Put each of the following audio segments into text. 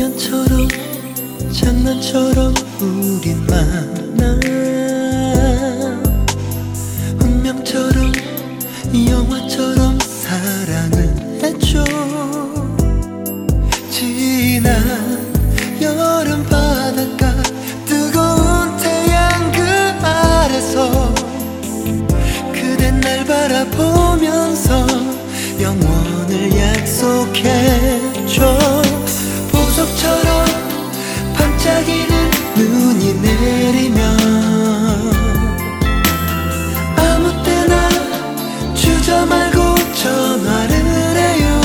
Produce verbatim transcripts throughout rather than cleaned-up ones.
우연처럼 장난처럼 우린 만나 운명처럼 영화처럼 사랑을 했죠. 지난 여름 바닷가 뜨거운 태양 그 아래서 그댄 날 바라보면서 영원을 약속했죠. 보석처럼 반짝이는 눈이 내리면 아무 때나 주저 말고 전화를 해요.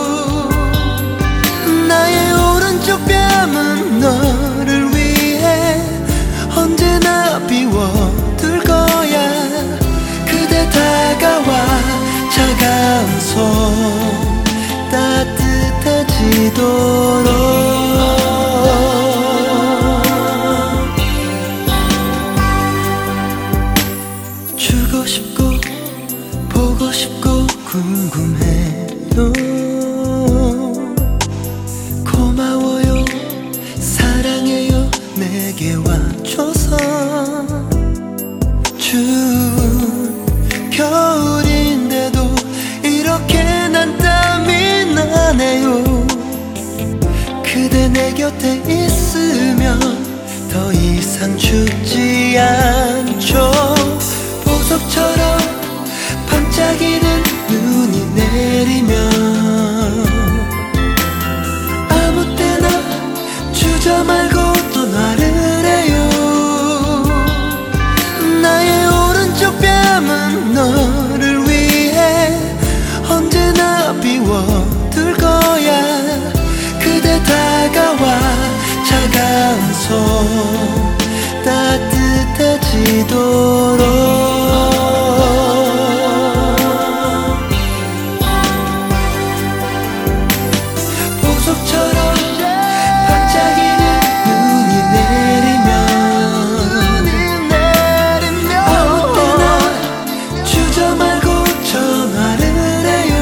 나의 오른쪽 뺨은 너를 위해 언제나 비워둘 거야. 그대 다가와 차가운 손 따뜻해지도록 주고 싶고 보고 싶고 궁금해요. 고마워요 사랑해요 내게 와줘서. 추운 겨울인데도 이렇게 난 땀이 나네요. 그대 내 곁에 있으면 더 이상 춥지 않죠. 보석처럼 반짝이는 눈이 내리면 아무 때나 주저 말고 전화를 해요. 나의 오른쪽 뺨은 너를 위해 언제나 비워둘 거야. 그대 다가와 차가운 손 따뜻해지도록 보석처럼 반짝이는 눈이 내리면 아무 때나 주저 말고 전화를 해요.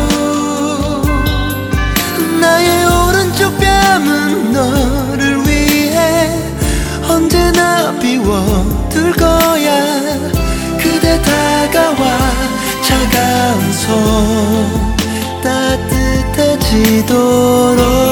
나의 오른쪽 뺨은 너를 위해 언제나 비워둘 거야. 그대 다가와 차가운 손 따뜻해지도록